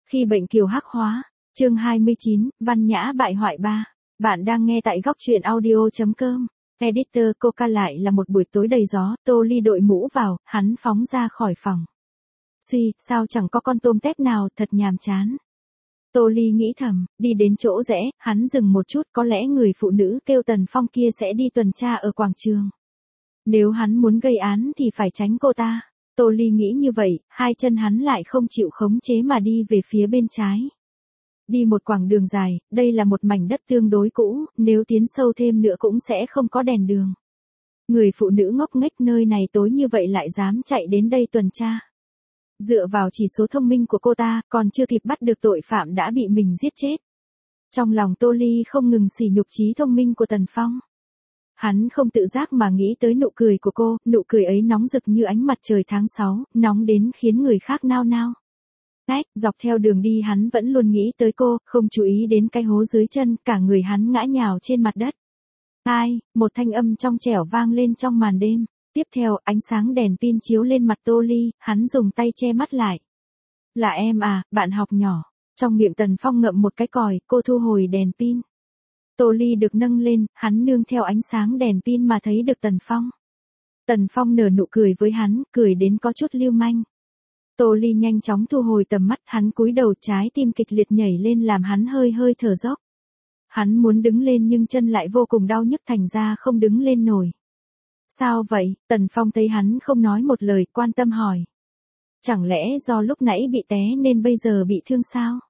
Khi bệnh kiều hắc hóa, chương 29, văn nhã bại hoại 3. Bạn đang nghe tại góc truyện audio.com. Editor Coca lại là một buổi tối đầy gió, Tô Ly đội mũ vào, hắn phóng ra khỏi phòng. Suy, sao chẳng có con tôm tép nào, thật nhàm chán. Tô Ly nghĩ thầm, đi đến chỗ rẽ, hắn dừng một chút, có lẽ người phụ nữ kêu Tần Phong kia sẽ đi tuần tra ở quảng trường. Nếu hắn muốn gây án thì phải tránh cô ta. Tô Ly nghĩ như vậy, hai chân hắn lại không chịu khống chế mà đi về phía bên trái. Đi một quãng đường dài, đây là một mảnh đất tương đối cũ, nếu tiến sâu thêm nữa cũng sẽ không có đèn đường. Người phụ nữ ngốc nghếch nơi này tối như vậy lại dám chạy đến đây tuần tra. Dựa vào chỉ số thông minh của cô ta, còn chưa kịp bắt được tội phạm đã bị mình giết chết. Trong lòng Tô Ly không ngừng sỉ nhục trí thông minh của Tần Phong. Hắn không tự giác mà nghĩ tới nụ cười của cô, nụ cười ấy nóng rực như ánh mặt trời tháng 6, nóng đến khiến người khác nao nao. Dọc theo đường đi hắn vẫn luôn nghĩ tới cô, không chú ý đến cái hố dưới chân, cả người hắn ngã nhào trên mặt đất. Một thanh âm trong trẻo vang lên trong màn đêm. Tiếp theo, ánh sáng đèn pin chiếu lên mặt Tô Ly, hắn dùng tay che mắt lại. Là em à, bạn học nhỏ. Trong miệng Tần Phong ngậm một cái còi, cô thu hồi đèn pin. Tô Ly được nâng lên, hắn nương theo ánh sáng đèn pin mà thấy được Tần Phong. Tần Phong nở nụ cười với hắn, cười đến có chút lưu manh. Tô Ly nhanh chóng thu hồi tầm mắt, hắn cúi đầu, trái tim kịch liệt nhảy lên làm hắn hơi thở dốc. Hắn muốn đứng lên nhưng chân lại vô cùng đau nhức thành ra không đứng lên nổi. Sao vậy? Tần Phong thấy hắn không nói một lời, quan tâm hỏi. Chẳng lẽ do lúc nãy bị té nên bây giờ bị thương sao?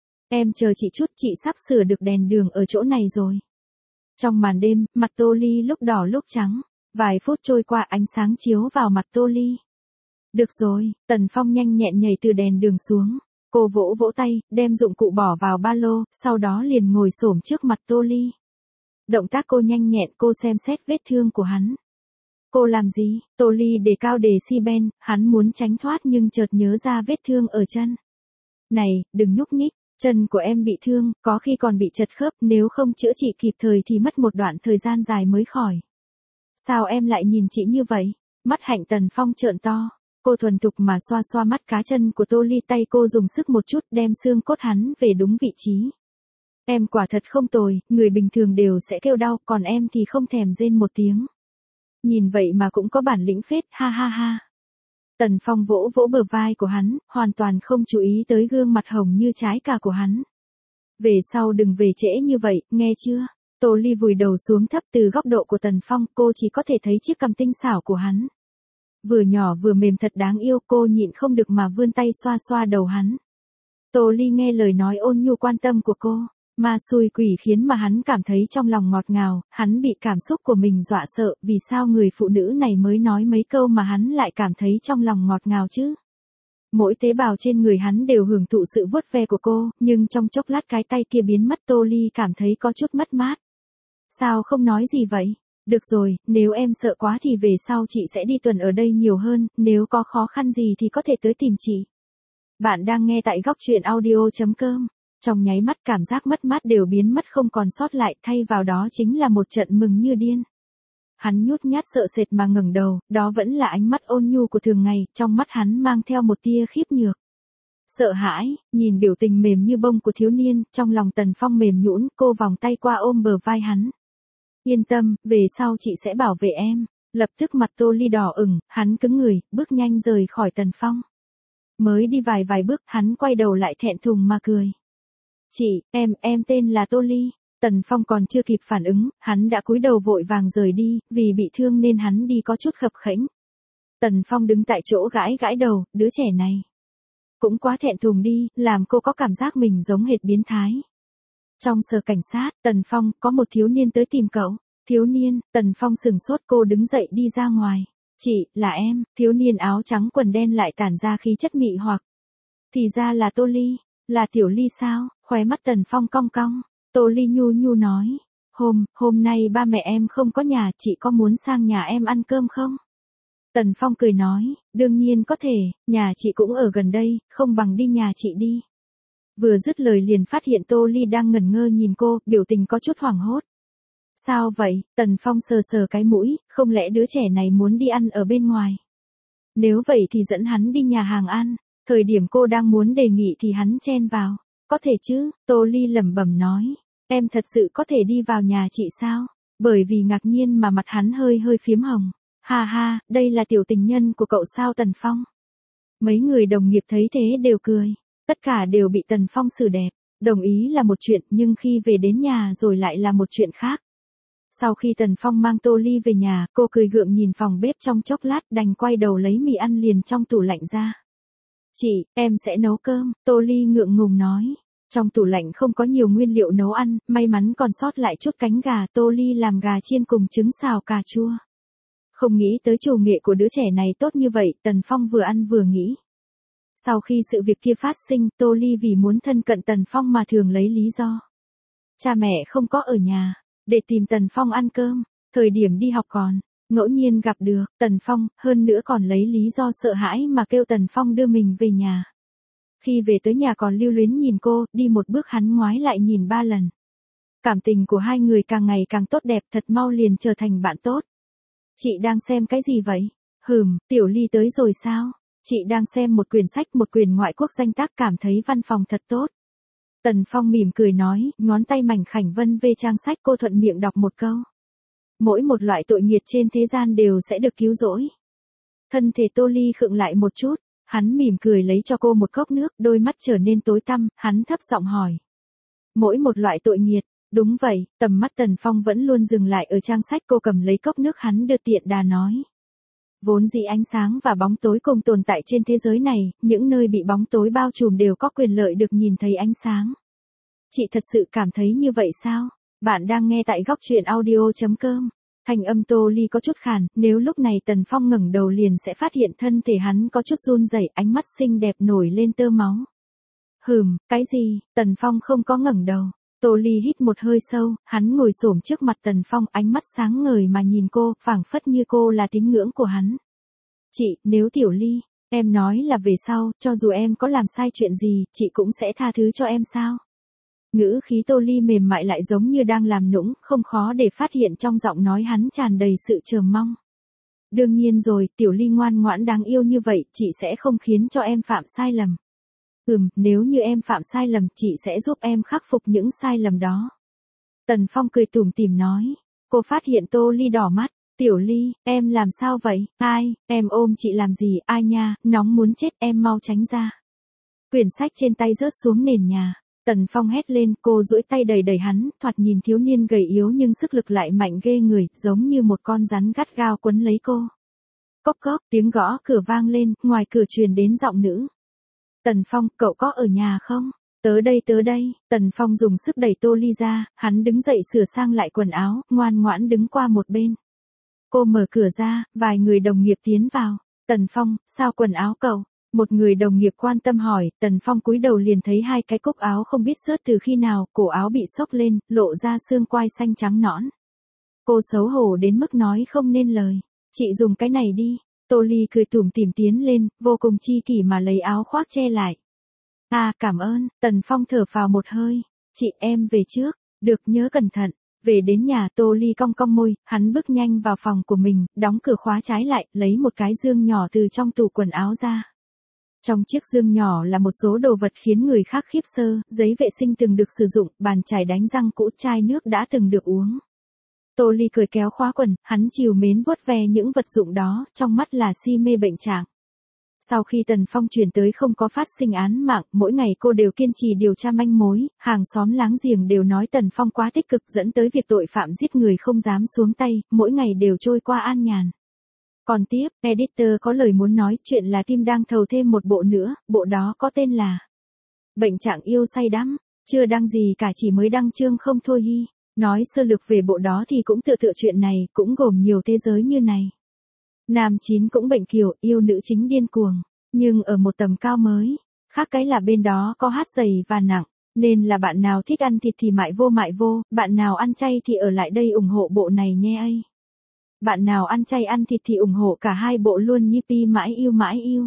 Em chờ chị chút, chị sắp sửa được đèn đường ở chỗ này rồi. Trong màn đêm, mặt Tô Ly lúc đỏ lúc trắng. Vài phút trôi qua, ánh sáng chiếu vào mặt Tô Ly. Được rồi, Tần Phong nhanh nhẹn nhảy từ đèn đường xuống. Cô vỗ vỗ tay, đem dụng cụ bỏ vào ba lô, sau đó liền ngồi xổm trước mặt Tô Ly. Động tác cô nhanh nhẹn, cô xem xét vết thương của hắn. Cô làm gì? Tô Ly đề cao đề si ben, hắn muốn tránh thoát nhưng chợt nhớ ra vết thương ở chân. Này, đừng nhúc nhích, chân của em bị thương, có khi còn bị chật khớp, nếu không chữa trị kịp thời thì mất một đoạn thời gian dài mới khỏi. Sao em lại nhìn chị như vậy? Mắt hạnh Tần Phong trợn to. Cô thuần thục mà xoa xoa mắt cá chân của Tô Ly, tay cô dùng sức một chút đem xương cốt hắn về đúng vị trí. Em quả thật không tồi, người bình thường đều sẽ kêu đau, còn em thì không thèm rên một tiếng. Nhìn vậy mà cũng có bản lĩnh phết, ha ha ha. Tần Phong vỗ vỗ bờ vai của hắn, hoàn toàn không chú ý tới gương mặt hồng như trái cà của hắn. Về sau đừng về trễ như vậy, nghe chưa? Tô Ly vùi đầu xuống thấp, từ góc độ của Tần Phong, cô chỉ có thể thấy chiếc cằm tinh xảo của hắn. Vừa nhỏ vừa mềm thật đáng yêu, cô nhịn không được mà vươn tay xoa xoa đầu hắn. Tô Ly nghe lời nói ôn nhu quan tâm của cô, ma xui quỷ khiến mà hắn cảm thấy trong lòng ngọt ngào, hắn bị cảm xúc của mình dọa sợ, vì sao người phụ nữ này mới nói mấy câu mà hắn lại cảm thấy trong lòng ngọt ngào chứ? Mỗi tế bào trên người hắn đều hưởng thụ sự vuốt ve của cô, nhưng trong chốc lát cái tay kia biến mất, Tô Ly cảm thấy có chút mất mát. Sao không nói gì vậy? Được rồi, nếu em sợ quá thì về sau chị sẽ đi tuần ở đây nhiều hơn, nếu có khó khăn gì thì có thể tới tìm chị. Bạn đang nghe tại góc truyện audio.com. Trong nháy mắt cảm giác mất mát đều biến mất không còn sót lại, thay vào đó chính là một trận mừng như điên. Hắn nhút nhát sợ sệt mà ngẩng đầu, đó vẫn là ánh mắt ôn nhu của thường ngày, trong mắt hắn mang theo một tia khiếp nhược. Sợ hãi, nhìn biểu tình mềm như bông của thiếu niên, trong lòng Tần Phong mềm nhũn, cô vòng tay qua ôm bờ vai hắn. Yên tâm, về sau chị sẽ bảo vệ em. Lập tức mặt Tô Ly đỏ ửng, hắn cứng người, bước nhanh rời khỏi Tần Phong. Mới đi vài bước, hắn quay đầu lại thẹn thùng mà cười. Chị, em tên là Tô Ly. Tần Phong còn chưa kịp phản ứng, hắn đã cúi đầu vội vàng rời đi, vì bị thương nên hắn đi có chút khập khẽnh. Tần Phong đứng tại chỗ gãi gãi đầu, đứa trẻ này cũng quá thẹn thùng đi, làm cô có cảm giác mình giống hệt biến thái. Trong sở cảnh sát, Tần Phong, có một thiếu niên tới tìm cậu. Thiếu niên, Tần Phong sừng sốt, cô đứng dậy đi ra ngoài. Chị, là em. Thiếu niên áo trắng quần đen lại tản ra khí chất mị hoặc. Thì ra là Tô Ly. Là Tiểu Ly sao? Khóe mắt Tần Phong cong cong. Tô Ly nhu nhu nói. Hôm nay ba mẹ em không có nhà, chị có muốn sang nhà em ăn cơm không? Tần Phong cười nói, đương nhiên có thể, nhà chị cũng ở gần đây, không bằng đi nhà chị đi. Vừa dứt lời liền phát hiện Tô Ly đang ngẩn ngơ nhìn cô, biểu tình có chút hoảng hốt. Sao vậy? Tần Phong sờ sờ cái mũi, không lẽ đứa trẻ này muốn đi ăn ở bên ngoài? Nếu vậy thì dẫn hắn đi nhà hàng ăn. Thời điểm cô đang muốn đề nghị thì hắn chen vào. Có thể chứ, Tô Ly lẩm bẩm nói. Em thật sự có thể đi vào nhà chị sao? Bởi vì ngạc nhiên mà mặt hắn hơi hơi phím hồng. Ha ha, đây là tiểu tình nhân của cậu sao Tần Phong? Mấy người đồng nghiệp thấy thế đều cười. Tất cả đều bị Tần Phong xử đẹp. Đồng ý là một chuyện nhưng khi về đến nhà rồi lại là một chuyện khác. Sau khi Tần Phong mang Tô Ly về nhà, cô cười gượng nhìn phòng bếp trong chốc lát đành quay đầu lấy mì ăn liền trong tủ lạnh ra. Chị, em sẽ nấu cơm, Tô Ly ngượng ngùng nói. Trong tủ lạnh không có nhiều nguyên liệu nấu ăn, may mắn còn sót lại chút cánh gà, Tô Ly làm gà chiên cùng trứng xào cà chua. Không nghĩ tới chủ nghệ của đứa trẻ này tốt như vậy, Tần Phong vừa ăn vừa nghĩ. Sau khi sự việc kia phát sinh, Tô Ly vì muốn thân cận Tần Phong mà thường lấy lý do. Cha mẹ không có ở nhà, để tìm Tần Phong ăn cơm, thời điểm đi học còn, ngẫu nhiên gặp được Tần Phong, hơn nữa còn lấy lý do sợ hãi mà kêu Tần Phong đưa mình về nhà. Khi về tới nhà còn lưu luyến nhìn cô, đi một bước hắn ngoái lại nhìn 3 lần. Cảm tình của hai người càng ngày càng tốt đẹp, thật mau liền trở thành bạn tốt. Chị đang xem cái gì vậy? Tiểu Ly tới rồi sao? Chị đang xem một quyển ngoại quốc danh tác cảm thấy văn phòng thật tốt. Tần Phong mỉm cười nói, ngón tay mảnh khảnh vân về trang sách cô thuận miệng đọc một câu. Mỗi một loại tội nghiệt trên thế gian đều sẽ được cứu rỗi. Thân thể Tô Ly khựng lại một chút, hắn mỉm cười lấy cho cô một cốc nước, đôi mắt trở nên tối tăm, hắn thấp giọng hỏi. Mỗi một loại tội nghiệt, đúng vậy, tầm mắt Tần Phong vẫn luôn dừng lại ở trang sách cô cầm lấy cốc nước hắn đưa tiện đà nói. Vốn dĩ ánh sáng và bóng tối cùng tồn tại trên thế giới này, những nơi bị bóng tối bao trùm đều có quyền lợi được nhìn thấy ánh sáng. Chị thật sự cảm thấy như vậy sao? Bạn đang nghe tại góc truyện audio.com. Thanh âm Tô Ly có chút khàn, nếu lúc này Tần Phong ngẩng đầu liền sẽ phát hiện thân thể hắn có chút run rẩy, ánh mắt xinh đẹp nổi lên tơ máu. Cái gì? Tần Phong không có ngẩng đầu. Tô Ly hít một hơi sâu, hắn ngồi xổm trước mặt Tần Phong, ánh mắt sáng ngời mà nhìn cô, phảng phất như cô là tín ngưỡng của hắn. Chị, nếu Tiểu Ly, em nói là về sau, cho dù em có làm sai chuyện gì, chị cũng sẽ tha thứ cho em sao? Ngữ khí Tô Ly mềm mại lại giống như đang làm nũng, không khó để phát hiện trong giọng nói hắn tràn đầy sự chờ mong. Đương nhiên rồi, Tiểu Ly ngoan ngoãn đáng yêu như vậy, chị sẽ không khiến cho em phạm sai lầm. Nếu như em phạm sai lầm, chị sẽ giúp em khắc phục những sai lầm đó. Tần Phong cười tủm tỉm nói. Cô phát hiện Tô Ly đỏ mắt. Tiểu Ly, em làm sao vậy? Ai, em ôm chị làm gì? Ai nha, nóng muốn chết, em mau tránh ra. Quyển sách trên tay rớt xuống nền nhà. Tần Phong hét lên, cô duỗi tay đẩy đẩy hắn, thoạt nhìn thiếu niên gầy yếu nhưng sức lực lại mạnh ghê người, giống như một con rắn gắt gao quấn lấy cô. Cốc cốc, tiếng gõ cửa vang lên, ngoài cửa truyền đến giọng nữ. Tần Phong, cậu có ở nhà không? Tớ đây, Tần Phong dùng sức đẩy Tô Ly ra, hắn đứng dậy sửa sang lại quần áo, ngoan ngoãn đứng qua một bên. Cô mở cửa ra, vài người đồng nghiệp tiến vào. Tần Phong, sao quần áo cậu? Một người đồng nghiệp quan tâm hỏi, Tần Phong cúi đầu liền thấy hai cái cúc áo không biết xớt từ khi nào, cổ áo bị xốc lên, lộ ra xương quai xanh trắng nõn. Cô xấu hổ đến mức nói không nên lời. Chị dùng cái này đi. Tô Ly cười tủm tỉm tiến lên, vô cùng chi kỷ mà lấy áo khoác che lại. Cảm ơn, Tần Phong thở phào một hơi. Chị em về trước, được nhớ cẩn thận. Về đến nhà Tô Ly cong cong môi, hắn bước nhanh vào phòng của mình, đóng cửa khóa trái lại, lấy một cái dương nhỏ từ trong tủ quần áo ra. Trong chiếc dương nhỏ là một số đồ vật khiến người khác khiếp sơ, giấy vệ sinh từng được sử dụng, bàn chải đánh răng cũ, chai nước đã từng được uống. Tô Ly cười kéo khóa quần, hắn trìu mến vuốt ve những vật dụng đó, trong mắt là si mê bệnh trạng. Sau khi Tần Phong chuyển tới không có phát sinh án mạng, mỗi ngày cô đều kiên trì điều tra manh mối, hàng xóm láng giềng đều nói Tần Phong quá tích cực dẫn tới việc tội phạm giết người không dám xuống tay, mỗi ngày đều trôi qua an nhàn. Còn tiếp, editor có lời muốn nói, chuyện là team đang thầu thêm một bộ nữa, bộ đó có tên là Bệnh trạng yêu say đắm, chưa đăng gì cả, chỉ mới đăng chương không thôi hi. Nói sơ lược về bộ đó thì cũng tựa chuyện này, cũng gồm nhiều thế giới như này. Nam chính cũng bệnh kiểu, yêu nữ chính điên cuồng, nhưng ở một tầm cao mới. Khác cái là bên đó có hát dày và nặng, nên là bạn nào thích ăn thịt thì mại vô, bạn nào ăn chay thì ở lại đây ủng hộ bộ này nhé ấy. Bạn nào ăn chay ăn thịt thì ủng hộ cả hai bộ luôn Yippee mãi yêu.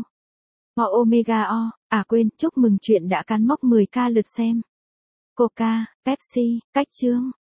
Omega quên, chúc mừng chuyện đã cán mốc 10k lượt xem. Coca, Pepsi, cách chương.